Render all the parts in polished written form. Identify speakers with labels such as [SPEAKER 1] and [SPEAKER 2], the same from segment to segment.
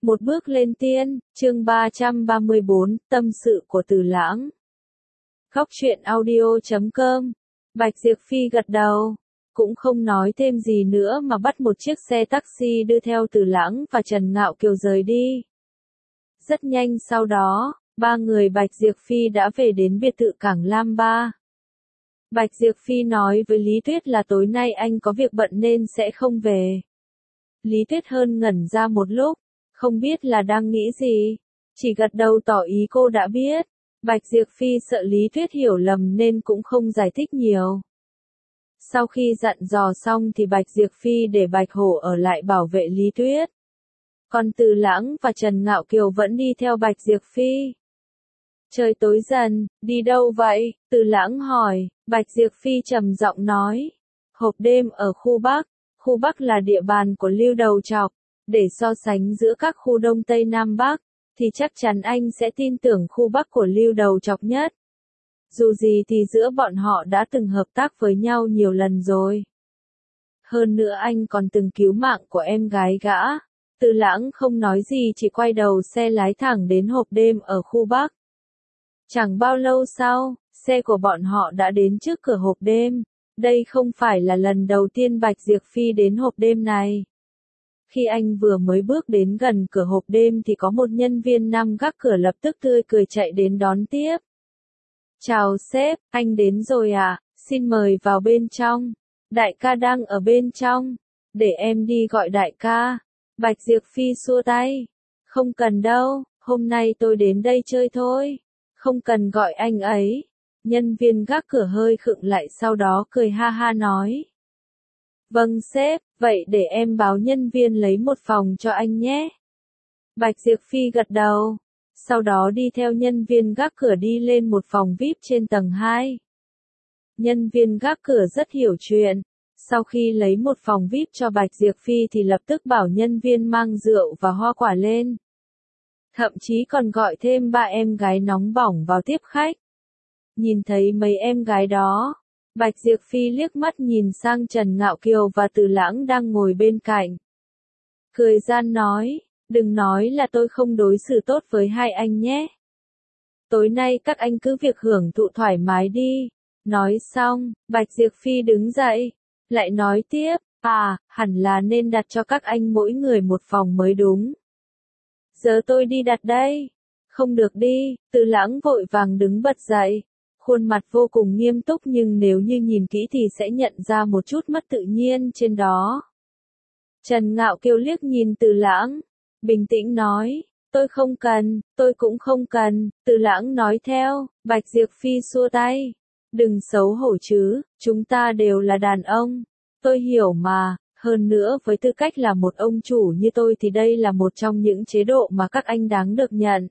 [SPEAKER 1] Một bước lên tiên, chương 334, tâm sự của Từ Lãng. Góc truyện audio.com. Bạch Diệp Phi gật đầu, cũng không nói thêm gì nữa mà bắt một chiếc xe taxi đưa theo Từ Lãng và Trần Ngạo Kiều rời đi. Rất nhanh sau đó, ba người Bạch Diệp Phi đã về đến biệt thự Cảng Lam Ba. Bạch Diệp Phi nói với Lý Tuyết là tối nay anh có việc bận nên sẽ không về. Lý Tuyết Hơn ngẩn ra một lúc, không biết là đang nghĩ gì, chỉ gật đầu tỏ ý cô đã biết. Bạch Diệp Phi sợ Lý Tuyết hiểu lầm nên cũng không giải thích nhiều. Sau khi dặn dò xong thì Bạch Diệp Phi để Bạch Hổ ở lại bảo vệ Lý Tuyết. Còn Từ Lãng và Trần Ngạo Kiều vẫn đi theo Bạch Diệp Phi. Trời tối dần, đi đâu vậy? Từ Lãng hỏi. Bạch Diệp Phi trầm giọng nói. Hộp đêm ở khu Bắc. Khu Bắc là địa bàn của Lưu Đầu Chọc. Để so sánh giữa các khu Đông Tây Nam Bắc, thì chắc chắn anh sẽ tin tưởng khu Bắc của Lưu Đầu Chọc nhất. Dù gì thì giữa bọn họ đã từng hợp tác với nhau nhiều lần rồi. Hơn nữa anh còn từng cứu mạng của em gái gã. Từ Lãng không nói gì chỉ quay đầu xe lái thẳng đến hộp đêm ở khu Bắc. Chẳng bao lâu sau, xe của bọn họ đã đến trước cửa hộp đêm. Đây không phải là lần đầu tiên Bạch Diệp Phi đến hộp đêm này. Khi anh vừa mới bước đến gần cửa hộp đêm thì có một nhân viên nằm gác cửa lập tức tươi cười chạy đến đón tiếp. Chào sếp, anh đến rồi à, xin mời vào bên trong. Đại ca đang ở bên trong, để em đi gọi đại ca. Bạch Diệp Phi xua tay. Không cần đâu, hôm nay tôi đến đây chơi thôi. Không cần gọi anh ấy. Nhân viên gác cửa hơi khựng lại sau đó cười ha ha nói. Vâng sếp, vậy để em báo nhân viên lấy một phòng cho anh nhé. Bạch Diệp Phi gật đầu, sau đó đi theo nhân viên gác cửa đi lên một phòng VIP trên tầng 2. Nhân viên gác cửa rất hiểu chuyện, sau khi lấy một phòng VIP cho Bạch Diệp Phi thì lập tức bảo nhân viên mang rượu và hoa quả lên. Thậm chí còn gọi thêm 3 em gái nóng bỏng vào tiếp khách. Nhìn thấy mấy em gái đó, Bạch Diệp Phi liếc mắt nhìn sang Trần Ngạo Kiều và Từ Lãng đang ngồi bên cạnh. Cười gian nói, đừng nói là tôi không đối xử tốt với hai anh nhé. Tối nay các anh cứ việc hưởng thụ thoải mái đi. Nói xong, Bạch Diệp Phi đứng dậy, lại nói tiếp, hẳn là nên đặt cho các anh mỗi người một phòng mới đúng. Giờ tôi đi đặt đây. Không được đi, Từ Lãng vội vàng đứng bật dậy. Khuôn mặt vô cùng nghiêm túc nhưng nếu như nhìn kỹ thì sẽ nhận ra một chút mất tự nhiên trên đó. Trần Ngạo Kiều liếc nhìn Từ Lãng, bình tĩnh nói, tôi không cần, tôi cũng không cần. Từ Lãng nói theo. Bạch Diệp Phi xua tay. Đừng xấu hổ chứ, chúng ta đều là đàn ông. Tôi hiểu mà, hơn nữa với tư cách là một ông chủ như tôi thì đây là một trong những chế độ mà các anh đáng được nhận.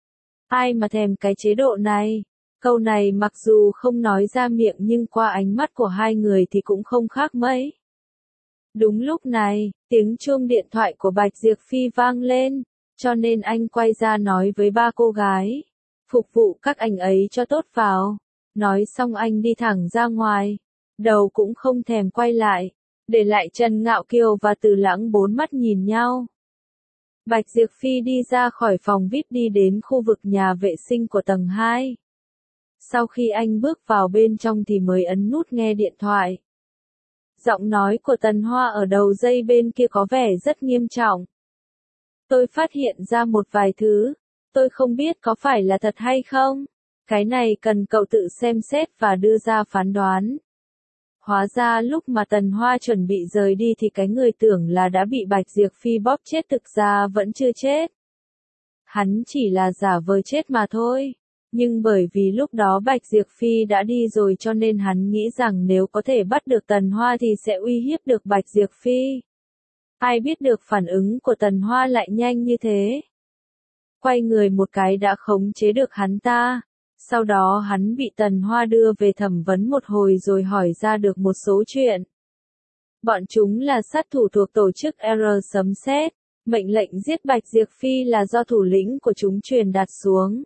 [SPEAKER 1] Ai mà thèm cái chế độ này? Câu này mặc dù không nói ra miệng nhưng qua ánh mắt của hai người thì cũng không khác mấy. Đúng lúc này, tiếng chuông điện thoại của Bạch Diệp Phi vang lên, cho nên anh quay ra nói với ba cô gái. Phục vụ các anh ấy cho tốt vào. Nói xong anh đi thẳng ra ngoài, đầu cũng không thèm quay lại, để lại Trần Ngạo Kiều và Từ Lãng bốn mắt nhìn nhau. Bạch Diệp Phi đi ra khỏi phòng VIP đi đến khu vực nhà vệ sinh của tầng 2. Sau khi anh bước vào bên trong thì mới ấn nút nghe điện thoại. Giọng nói của Tần Hoa ở đầu dây bên kia có vẻ rất nghiêm trọng. Tôi phát hiện ra một vài thứ, tôi không biết có phải là thật hay không. Cái này cần cậu tự xem xét và đưa ra phán đoán. Hóa ra lúc mà Tần Hoa chuẩn bị rời đi thì cái người tưởng là đã bị Bạch Diệp Phi bóp chết thực ra vẫn chưa chết. Hắn chỉ là giả vờ chết mà thôi. Nhưng bởi vì lúc đó Bạch Diệp Phi đã đi rồi cho nên hắn nghĩ rằng nếu có thể bắt được Tần Hoa thì sẽ uy hiếp được Bạch Diệp Phi. Ai biết được phản ứng của Tần Hoa lại nhanh như thế. Quay người một cái đã khống chế được hắn ta. Sau đó hắn bị Tần Hoa đưa về thẩm vấn một hồi rồi hỏi ra được một số chuyện. Bọn chúng là sát thủ thuộc tổ chức R. Mệnh lệnh giết Bạch Diệp Phi là do thủ lĩnh của chúng truyền đạt xuống.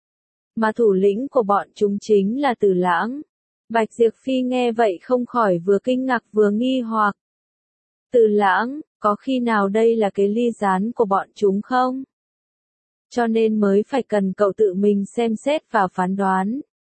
[SPEAKER 1] Mà thủ lĩnh của bọn chúng chính là Từ Lãng. Bạch Diệp Phi nghe vậy không khỏi vừa kinh ngạc vừa nghi hoặc. Từ Lãng, Có khi nào đây là cái ly gián của bọn chúng không? Cho nên mới phải cần cậu tự mình xem xét và phán đoán.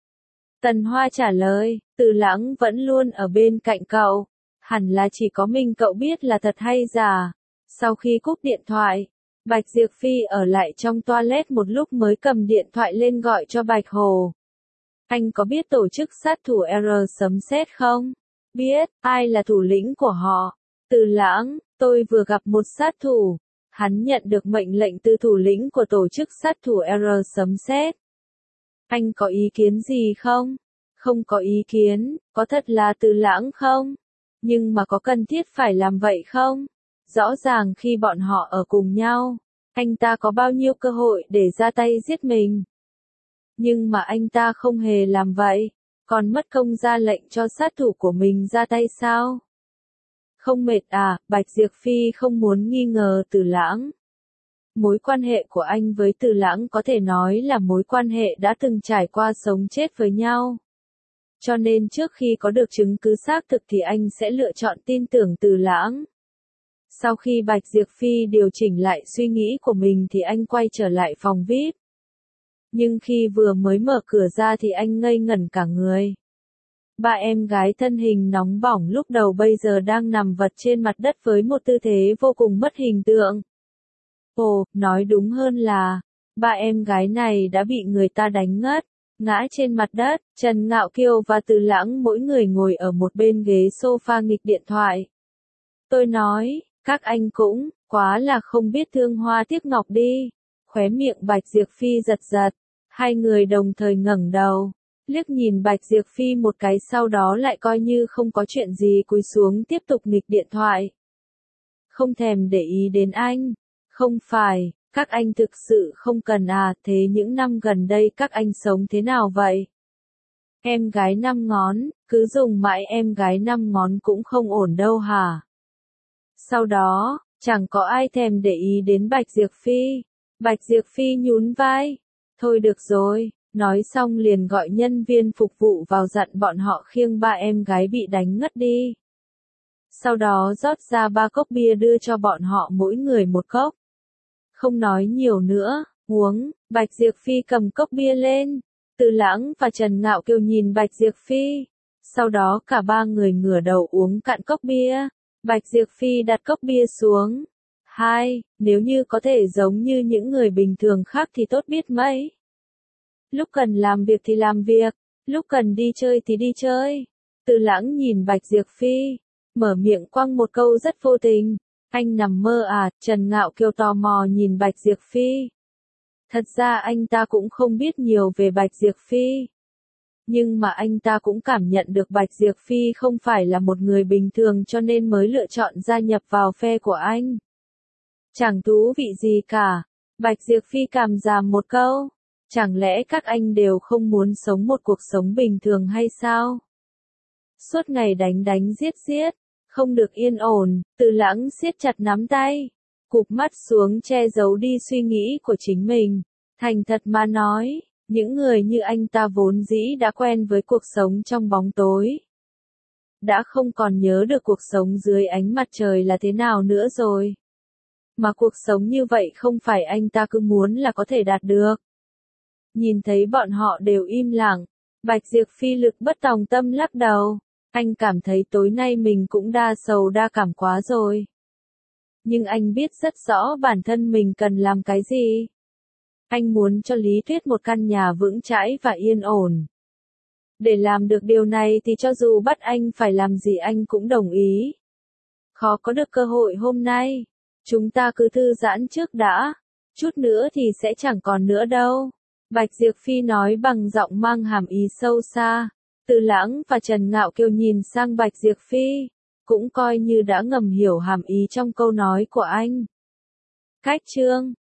[SPEAKER 1] Tần Hoa trả lời, Từ Lãng vẫn luôn ở bên cạnh cậu. Hẳn là chỉ có mình cậu biết là thật hay giả. Sau khi cúp điện thoại, Bạch Diệp Phi ở lại trong toilet một lúc mới cầm điện thoại lên gọi cho Bạch Hồ. Anh có biết tổ chức sát thủ R.Z không? Biết, ai là thủ lĩnh của họ? Từ Lãng, tôi vừa gặp một sát thủ. Hắn nhận được mệnh lệnh từ thủ lĩnh của tổ chức sát thủ R.Z. Anh có ý kiến gì không? Không có ý kiến, có thật là Từ Lãng không? Nhưng mà có cần thiết phải làm vậy không? Rõ ràng khi bọn họ ở cùng nhau, anh ta có bao nhiêu cơ hội để ra tay giết mình. Nhưng mà anh ta không hề làm vậy, còn mất công ra lệnh cho sát thủ của mình ra tay sao? Không mệt à? Bạch Diệp Phi không muốn nghi ngờ Từ Lãng. Mối quan hệ của anh với Từ Lãng có thể nói là mối quan hệ đã từng trải qua sống chết với nhau. Cho nên trước khi có được chứng cứ xác thực thì anh sẽ lựa chọn tin tưởng Từ Lãng. Sau khi Bạch Diệp Phi điều chỉnh lại suy nghĩ của mình thì anh quay trở lại phòng VIP. Nhưng khi vừa mới mở cửa ra thì anh ngây ngẩn cả người. Ba em gái thân hình nóng bỏng lúc đầu bây giờ đang nằm vật trên mặt đất với một tư thế vô cùng mất hình tượng. Ồ, nói đúng hơn là, ba em gái này đã bị người ta đánh ngất, ngã trên mặt đất. Trần Ngạo Kiêu và Từ Lãng mỗi người ngồi ở một bên ghế sofa nghịch điện thoại. Tôi nói, các anh cũng, quá là không biết thương hoa tiếc ngọc đi. Khóe miệng Bạch Diệp Phi giật giật, hai người đồng thời ngẩng đầu, liếc nhìn Bạch Diệp Phi một cái sau đó lại coi như không có chuyện gì cúi xuống tiếp tục nghịch điện thoại. Không thèm để ý đến anh, không phải, các anh thực sự không cần à, thế những năm gần đây các anh sống thế nào vậy? Em gái 5 ngón, cứ dùng mãi em gái 5 ngón cũng không ổn đâu hả? Sau đó, chẳng có ai thèm để ý đến Bạch Diệp Phi. Bạch Diệp Phi nhún vai. Thôi được rồi, nói xong liền gọi nhân viên phục vụ vào dặn bọn họ khiêng ba em gái bị đánh ngất đi. Sau đó rót ra 3 cốc bia đưa cho bọn họ mỗi người một cốc. Không nói nhiều nữa, uống. Bạch Diệp Phi cầm cốc bia lên. Từ Lãng và Trần Ngạo Kiêu nhìn Bạch Diệp Phi. Sau đó cả ba người ngửa đầu uống cạn cốc bia. Bạch Diệp Phi đặt cốc bia xuống. Nếu như có thể giống như những người bình thường khác thì tốt biết mấy. Lúc cần làm việc thì làm việc, lúc cần đi chơi thì đi chơi. Từ Lãng nhìn Bạch Diệp Phi, mở miệng quăng một câu rất vô tình. Anh nằm mơ à? Trần Ngạo Kiêu tò mò nhìn Bạch Diệp Phi. Thật ra anh ta cũng không biết nhiều về Bạch Diệp Phi. Nhưng mà anh ta cũng cảm nhận được Bạch Diệp Phi không phải là một người bình thường cho nên mới lựa chọn gia nhập vào phe của anh. Chẳng thú vị gì cả. Bạch Diệp Phi cảm giảm một câu. Chẳng lẽ các anh đều không muốn sống một cuộc sống bình thường hay sao? Suốt ngày đánh đánh giết giết, không được yên ổn. Từ Lãng siết chặt nắm tay, cụp mắt xuống che giấu đi suy nghĩ của chính mình. Thành thật mà nói, những người như anh ta vốn dĩ đã quen với cuộc sống trong bóng tối. Đã không còn nhớ được cuộc sống dưới ánh mặt trời là thế nào nữa rồi. Mà cuộc sống như vậy không phải anh ta cứ muốn là có thể đạt được. Nhìn thấy bọn họ đều im lặng, Bạch Diệp Phi lực bất tòng tâm lắc đầu. Anh cảm thấy tối nay mình cũng đa sầu đa cảm quá rồi. Nhưng anh biết rất rõ bản thân mình cần làm cái gì. Anh muốn cho Lý Tuyết một căn nhà vững chãi và yên ổn. Để làm được điều này thì cho dù bắt anh phải làm gì anh cũng đồng ý. Khó có được cơ hội hôm nay. Chúng ta cứ thư giãn trước đã. Chút nữa thì sẽ chẳng còn nữa đâu. Bạch Diệp Phi nói bằng giọng mang hàm ý sâu xa. Từ Lãng và Trần Ngạo Kiêu nhìn sang Bạch Diệp Phi. Cũng coi như đã ngầm hiểu hàm ý trong câu nói của anh. Cách chương